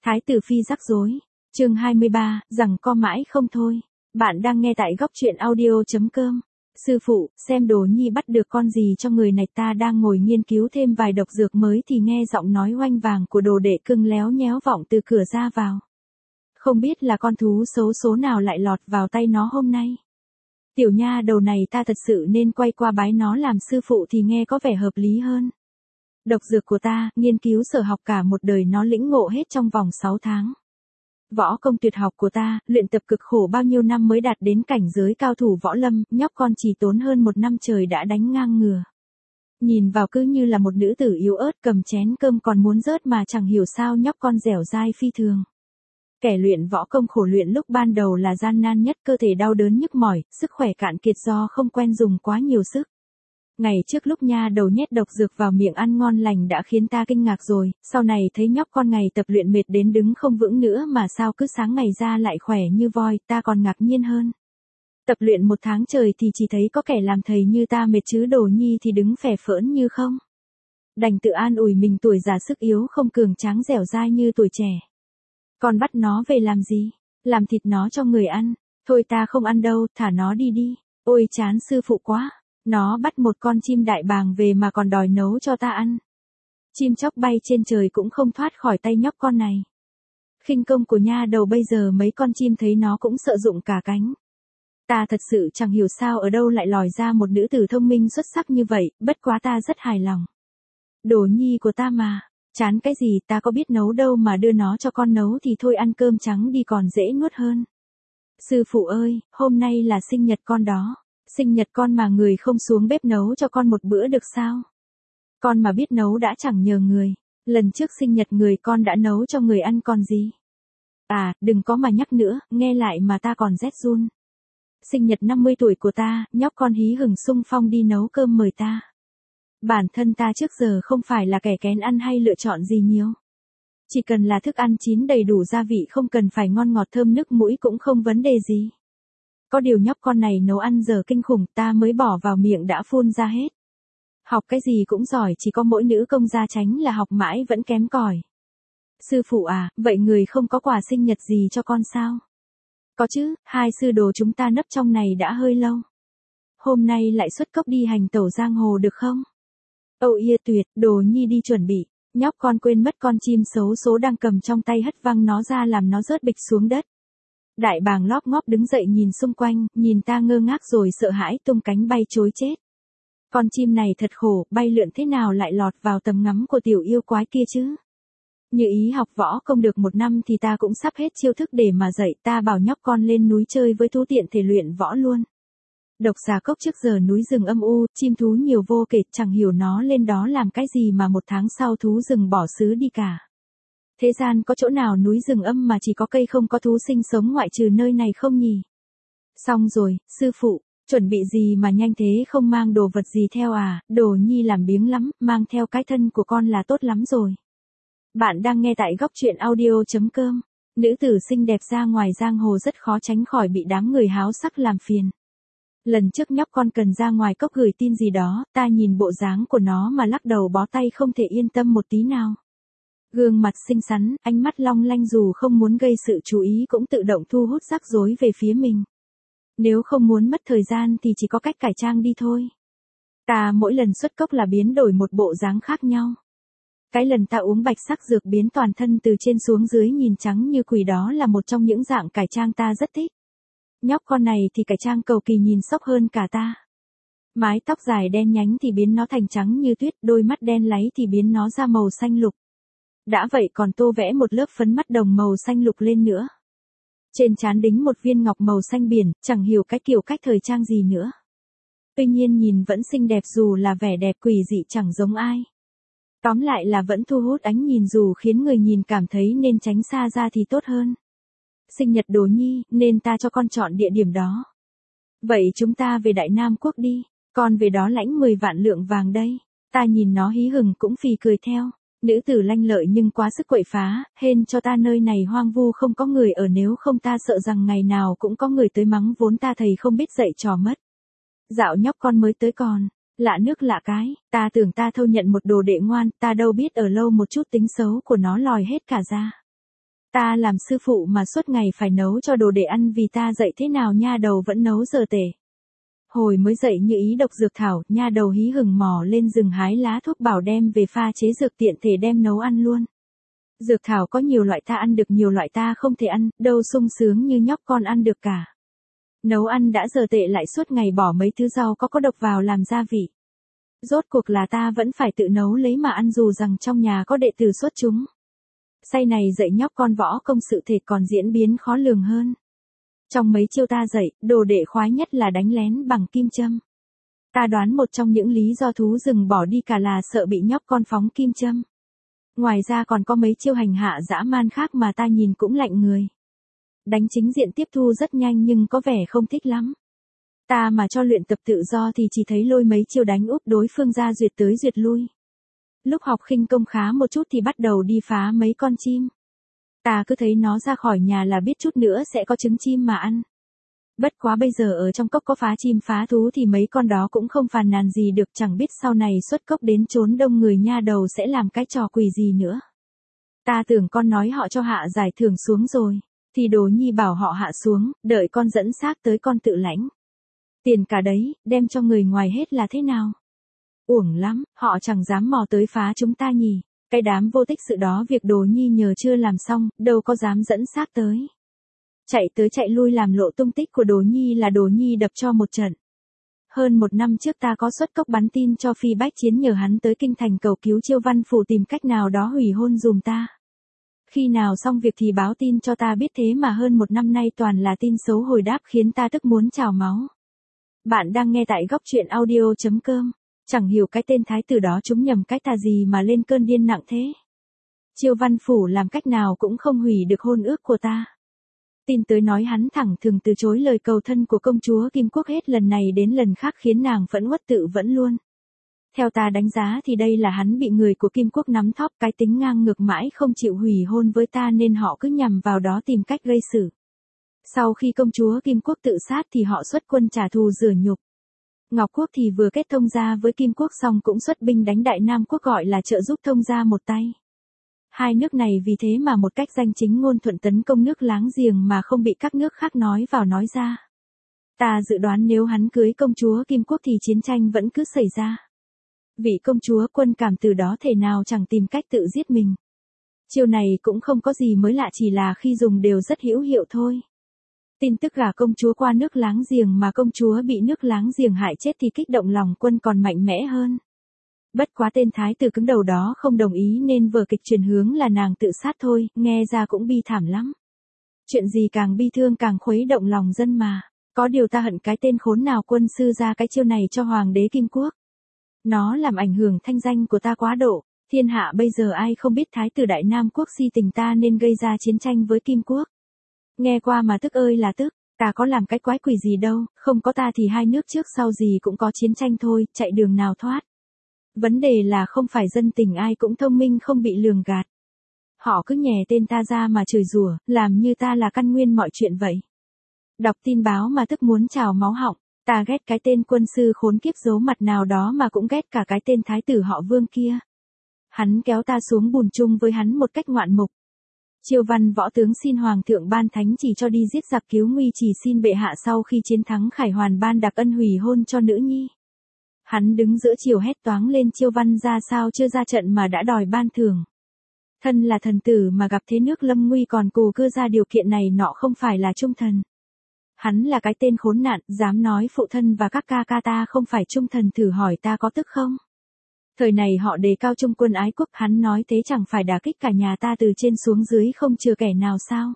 Thái tử phi rắc rối. Chương 23, rằng co mãi không thôi. Bạn đang nghe tại góc truyện audio.com. Sư phụ, xem Đồ Nhi bắt được con gì cho người này. Ta đang ngồi nghiên cứu thêm vài độc dược mới thì nghe giọng nói oanh vàng của Đồ đệ cưng léo nhéo vọng từ cửa ra vào. Không biết là con thú xấu số nào lại lọt vào tay nó hôm nay. Tiểu nha đầu này ta thật sự nên quay qua bái nó làm sư phụ thì nghe có vẻ hợp lý hơn. Độc dược của ta, nghiên cứu sở học cả một đời nó lĩnh ngộ hết trong vòng 6 tháng. Võ công tuyệt học của ta, luyện tập cực khổ bao nhiêu năm mới đạt đến cảnh giới cao thủ võ lâm, nhóc con chỉ tốn hơn 1 năm trời đã đánh ngang ngừa. Nhìn vào cứ như là một nữ tử yếu ớt cầm chén cơm còn muốn rớt mà chẳng hiểu sao nhóc con dẻo dai phi thường. Kẻ luyện võ công khổ luyện lúc ban đầu là gian nan nhất, cơ thể đau đớn nhức mỏi, sức khỏe cạn kiệt do không quen dùng quá nhiều sức. Ngày trước lúc nha đầu nhét độc dược vào miệng ăn ngon lành đã khiến ta kinh ngạc rồi, sau này thấy nhóc con ngày tập luyện mệt đến đứng không vững nữa mà sao cứ sáng ngày ra lại khỏe như voi, ta còn ngạc nhiên hơn. Tập luyện 1 tháng trời thì chỉ thấy có kẻ làm thầy như ta mệt chứ Đồ Nhi thì đứng phè phỡn như không. Đành tự an ủi mình tuổi già sức yếu không cường tráng dẻo dai như tuổi trẻ. Con bắt nó về làm gì? Làm thịt nó cho người ăn. Thôi ta không ăn đâu, thả nó đi đi. Ôi chán sư phụ quá. Nó bắt một con chim đại bàng về mà còn đòi nấu cho ta ăn. Chim chóc bay trên trời cũng không thoát khỏi tay nhóc con này. Khinh công của nha đầu bây giờ mấy con chim thấy nó cũng sợ rụng cả cánh. Ta thật sự chẳng hiểu sao ở đâu lại lòi ra một nữ tử thông minh xuất sắc như vậy, bất quá ta rất hài lòng. Đồ Nhi của ta mà, chán cái gì ta có biết nấu đâu mà đưa nó cho con nấu thì thôi ăn cơm trắng đi còn dễ nuốt hơn. Sư phụ ơi, hôm nay là sinh nhật con đó. Sinh nhật con mà người không xuống bếp nấu cho con một bữa được sao? Con mà biết nấu đã chẳng nhờ người. Lần trước sinh nhật người con đã nấu cho người ăn còn gì. À, đừng có mà nhắc nữa, nghe lại mà ta còn rét run. Sinh nhật 50 tuổi của ta, nhóc con hí hửng xung phong đi nấu cơm mời ta. Bản thân ta trước giờ không phải là kẻ kén ăn hay lựa chọn gì nhiều. Chỉ cần là thức ăn chín đầy đủ gia vị không cần phải ngon ngọt thơm nức mũi cũng không vấn đề gì. Có điều nhóc con này nấu ăn giờ kinh khủng ta mới bỏ vào miệng đã phun ra hết. Học cái gì cũng giỏi chỉ có mỗi nữ công gia tránh là học mãi vẫn kém cỏi. Sư phụ à, vậy người không có quà sinh nhật gì cho con sao? Có chứ, 2 sư đồ chúng ta nấp trong này đã hơi lâu. Hôm nay lại xuất cốc đi hành tẩu giang hồ được không? Âu yê tuyệt, Đồ Nhi đi chuẩn bị. Nhóc con quên mất con chim xấu số đang cầm trong tay hất văng nó ra làm nó rớt bịch xuống đất. Đại bàng lóp ngóp đứng dậy nhìn xung quanh, nhìn ta ngơ ngác rồi sợ hãi tung cánh bay trối chết. Con chim này thật khổ, bay lượn thế nào lại lọt vào tầm ngắm của tiểu yêu quái kia chứ? Như ý học võ không được 1 năm thì ta cũng sắp hết chiêu thức để mà dạy, ta bảo nhóc con lên núi chơi với thú tiện thể luyện võ luôn. Độc xà cốc trước giờ núi rừng âm u, chim thú nhiều vô kể, chẳng hiểu nó lên đó làm cái gì mà 1 tháng sau thú rừng bỏ xứ đi cả. Thế gian có chỗ nào núi rừng âm mà chỉ có cây không có thú sinh sống ngoại trừ nơi này không nhỉ? Xong rồi, sư phụ, chuẩn bị gì mà nhanh thế không mang đồ vật gì theo à, Đồ Nhi làm biếng lắm, mang theo cái thân của con là tốt lắm rồi. Bạn đang nghe tại góc truyện audio.com. Nữ tử xinh đẹp ra ngoài giang hồ rất khó tránh khỏi bị đám người háo sắc làm phiền. Lần trước nhóc con cần ra ngoài cốc gửi tin gì đó, ta nhìn bộ dáng của nó mà lắc đầu bó tay không thể yên tâm một tí nào. Gương mặt xinh xắn, ánh mắt long lanh dù không muốn gây sự chú ý cũng tự động thu hút rắc rối về phía mình. Nếu không muốn mất thời gian thì chỉ có cách cải trang đi thôi. Ta mỗi lần xuất cốc là biến đổi một bộ dáng khác nhau. Cái lần ta uống bạch sắc dược biến toàn thân từ trên xuống dưới nhìn trắng như quỷ đó là một trong những dạng cải trang ta rất thích. Nhóc con này thì cải trang cầu kỳ nhìn sốc hơn cả ta. Mái tóc dài đen nhánh thì biến nó thành trắng như tuyết, đôi mắt đen láy thì biến nó ra màu xanh lục. Đã vậy còn tô vẽ một lớp phấn mắt đồng màu xanh lục lên nữa. Trên trán đính một viên ngọc màu xanh biển, chẳng hiểu cái kiểu cách thời trang gì nữa. Tuy nhiên nhìn vẫn xinh đẹp dù là vẻ đẹp quỷ dị chẳng giống ai. Tóm lại là vẫn thu hút ánh nhìn dù khiến người nhìn cảm thấy nên tránh xa ra thì tốt hơn. Sinh nhật Đồ Nhi, nên ta cho con chọn địa điểm đó. Vậy chúng ta về Đại Nam Quốc đi, con về đó lãnh 10 vạn lượng vàng đây. Ta nhìn nó hí hửng cũng phì cười theo. Nữ tử lanh lợi nhưng quá sức quậy phá, hên cho ta nơi này hoang vu không có người ở nếu không ta sợ rằng ngày nào cũng có người tới mắng vốn ta thầy không biết dạy trò mất. Dạo nhóc con mới tới còn, lạ nước lạ cái, ta tưởng ta thâu nhận một đồ đệ ngoan, ta đâu biết ở lâu một chút tính xấu của nó lòi hết cả ra. Ta làm sư phụ mà suốt ngày phải nấu cho đồ để ăn vì ta dạy thế nào nha đầu vẫn nấu giờ tể. Hồi mới dậy như ý độc dược thảo, nha đầu hí hửng mò lên rừng hái lá thuốc bảo đem về pha chế dược tiện thể đem nấu ăn luôn. Dược thảo có nhiều loại ta ăn được nhiều loại ta không thể ăn, đâu sung sướng như nhóc con ăn được cả. Nấu ăn đã giờ tệ lại suốt ngày bỏ mấy thứ rau có độc vào làm gia vị. Rốt cuộc là ta vẫn phải tự nấu lấy mà ăn dù rằng trong nhà có đệ tử xuất chúng. Say này dạy nhóc con võ công sự thể còn diễn biến khó lường hơn. Trong mấy chiêu ta dạy, đồ đệ khoái nhất là đánh lén bằng kim châm. Ta đoán một trong những lý do thú rừng bỏ đi cả là sợ bị nhóc con phóng kim châm. Ngoài ra còn có mấy chiêu hành hạ dã man khác mà ta nhìn cũng lạnh người. Đánh chính diện tiếp thu rất nhanh nhưng có vẻ không thích lắm. Ta mà cho luyện tập tự do thì chỉ thấy lôi mấy chiêu đánh úp đối phương ra duyệt tới duyệt lui. Lúc học khinh công khá một chút thì bắt đầu đi phá mấy con chim. Ta cứ thấy nó ra khỏi nhà là biết chút nữa sẽ có trứng chim mà ăn. Bất quá bây giờ ở trong cốc có phá chim phá thú thì mấy con đó cũng không phàn nàn gì được, chẳng biết sau này xuất cốc đến chốn đông người nha đầu sẽ làm cái trò quỷ gì nữa. Ta tưởng con nói họ cho hạ giải thưởng xuống rồi, thì Đồ Nhi bảo họ hạ xuống, đợi con dẫn xác tới con tự lãnh. Tiền cả đấy, đem cho người ngoài hết là thế nào? Uổng lắm, họ chẳng dám mò tới phá chúng ta nhỉ. Cái đám vô tích sự đó việc Đồ Nhi nhờ chưa làm xong, đâu có dám dẫn xác tới. Chạy tới chạy lui làm lộ tung tích của Đồ Nhi là Đồ Nhi đập cho một trận. Hơn một năm trước ta có xuất cốc bắn tin cho Phi Bách Chiến nhờ hắn tới kinh thành cầu cứu Chiêu Văn Phủ tìm cách nào đó hủy hôn dùm ta. Khi nào xong việc thì báo tin cho ta biết, thế mà hơn một năm nay toàn là tin xấu hồi đáp khiến ta tức muốn trào máu. Bạn đang nghe tại góc truyện audio.com. Chẳng hiểu cái tên thái tử đó chúng nhầm cách tà gì mà lên cơn điên nặng thế. Chiêu Văn Phủ làm cách nào cũng không hủy được hôn ước của ta. Tin tới nói hắn thẳng thừng từ chối lời cầu thân của công chúa Kim Quốc hết lần này đến lần khác khiến nàng phẫn uất tự vẫn luôn. Theo ta đánh giá thì đây là hắn bị người của Kim Quốc nắm thóp cái tính ngang ngược mãi không chịu hủy hôn với ta nên họ cứ nhằm vào đó tìm cách gây sự. Sau khi công chúa Kim Quốc tự sát thì họ xuất quân trả thù rửa nhục. Ngọc Quốc thì vừa kết thông gia với Kim Quốc xong cũng xuất binh đánh Đại Nam Quốc gọi là trợ giúp thông gia một tay. Hai nước này vì thế mà một cách danh chính ngôn thuận tấn công nước láng giềng mà không bị các nước khác nói vào nói ra. Ta dự đoán nếu hắn cưới công chúa Kim Quốc thì chiến tranh vẫn cứ xảy ra. Vị công chúa Quân Cảm từ đó thể nào chẳng tìm cách tự giết mình. Chiêu này cũng không có gì mới lạ, chỉ là khi dùng đều rất hữu hiệu thôi. Tin tức gả công chúa qua nước láng giềng mà công chúa bị nước láng giềng hại chết thì kích động lòng Quân còn mạnh mẽ hơn. Bất quá tên thái tử cứng đầu đó không đồng ý nên vở kịch chuyển hướng là nàng tự sát thôi, nghe ra cũng bi thảm lắm. Chuyện gì càng bi thương càng khuấy động lòng dân mà. Có điều ta hận cái tên khốn nào quân sư ra cái chiêu này cho hoàng đế Kim Quốc. Nó làm ảnh hưởng thanh danh của ta quá độ. Thiên hạ bây giờ ai không biết thái tử Đại Nam Quốc si tình ta nên gây ra chiến tranh với Kim Quốc. Nghe qua mà tức ơi là tức. Ta có làm cái quái quỷ gì đâu, không có ta thì hai nước trước sau gì cũng có chiến tranh thôi, chạy đường nào thoát. Vấn đề là không phải dân tình ai cũng thông minh không bị lường gạt. Họ cứ nhè tên ta ra mà chửi rủa, làm như ta là căn nguyên mọi chuyện vậy. Đọc tin báo mà tức muốn trào máu họng, ta ghét cái tên quân sư khốn kiếp giấu mặt nào đó mà cũng ghét cả cái tên thái tử họ Vương kia. Hắn kéo ta xuống bùn chung với hắn một cách ngoạn mục. Chiêu Văn Võ tướng xin hoàng thượng ban thánh chỉ cho đi giết giặc cứu nguy, chỉ xin bệ hạ sau khi chiến thắng Khải Hoàn ban đặc ân hủy hôn cho nữ nhi. Hắn đứng giữa chiều hét toáng lên Chiêu Văn ra sao chưa ra trận mà đã đòi ban thưởng. Thân là thần tử mà gặp thế nước lâm nguy còn cù cưa ra điều kiện này nọ không phải là trung thần. Hắn là cái tên khốn nạn, dám nói phụ thân và các ca ca ta không phải trung thần, thử hỏi ta có tức không? Thời này họ đề cao trung quân ái quốc, hắn nói thế chẳng phải đả kích cả nhà ta từ trên xuống dưới không chừa kẻ nào sao?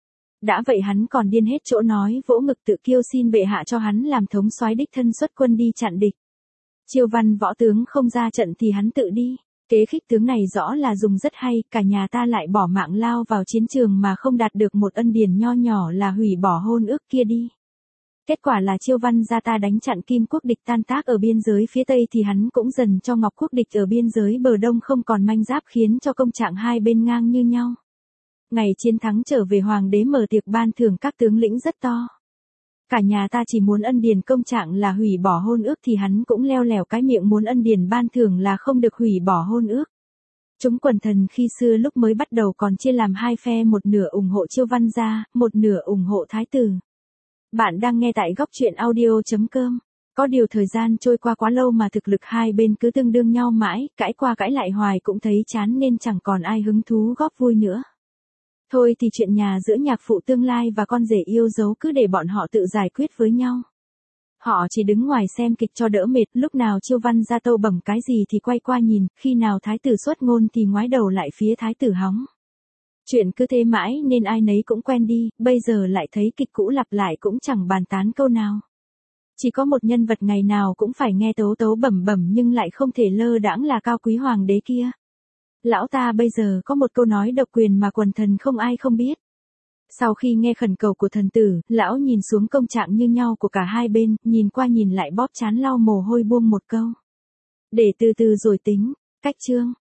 Đã vậy hắn còn điên hết chỗ nói vỗ ngực tự kiêu xin bệ hạ cho hắn làm thống soái đích thân xuất quân đi chặn địch. Chiêu Văn Võ tướng không ra trận thì hắn tự đi. Kế khích tướng này rõ là dùng rất hay, cả nhà ta lại bỏ mạng lao vào chiến trường mà không đạt được một ân điển nho nhỏ là hủy bỏ hôn ước kia đi. Kết quả là Chiêu Văn ra ta đánh chặn Kim Quốc địch tan tác ở biên giới phía Tây thì hắn cũng dần cho Ngọc Quốc địch ở biên giới bờ Đông không còn manh giáp khiến cho công trạng hai bên ngang như nhau. Ngày chiến thắng trở về hoàng đế mở tiệc ban thưởng các tướng lĩnh rất to. Cả nhà ta chỉ muốn ân điển công trạng là hủy bỏ hôn ước thì hắn cũng leo lẻo cái miệng muốn ân điển ban thưởng là không được hủy bỏ hôn ước. Chúng quần thần khi xưa lúc mới bắt đầu còn chia làm hai phe, một nửa ủng hộ Chiêu Văn gia, một nửa ủng hộ Thái tử. Bạn đang nghe tại góc truyện audio.com. Có điều thời gian trôi qua quá lâu mà thực lực hai bên cứ tương đương nhau mãi, cãi qua cãi lại hoài cũng thấy chán nên chẳng còn ai hứng thú góp vui nữa. Thôi thì chuyện nhà giữa nhạc phụ tương lai và con rể yêu dấu cứ để bọn họ tự giải quyết với nhau. Họ chỉ đứng ngoài xem kịch cho đỡ mệt, lúc nào Chiêu Văn gia tâu bẩm cái gì thì quay qua nhìn, khi nào Thái tử xuất ngôn thì ngoái đầu lại phía Thái tử hóng. Chuyện cứ thế mãi nên ai nấy cũng quen đi, bây giờ lại thấy kịch cũ lặp lại cũng chẳng bàn tán câu nào. Chỉ có một nhân vật ngày nào cũng phải nghe tấu tấu bẩm bẩm nhưng lại không thể lơ đãng là Cao Quý Hoàng đế kia. Lão ta bây giờ có một câu nói độc quyền mà quần thần không ai không biết. Sau khi nghe khẩn cầu của thần tử, lão nhìn xuống công trạng như nhau của cả hai bên, nhìn qua nhìn lại bóp trán lau mồ hôi buông một câu. Để từ từ rồi tính, cách chương.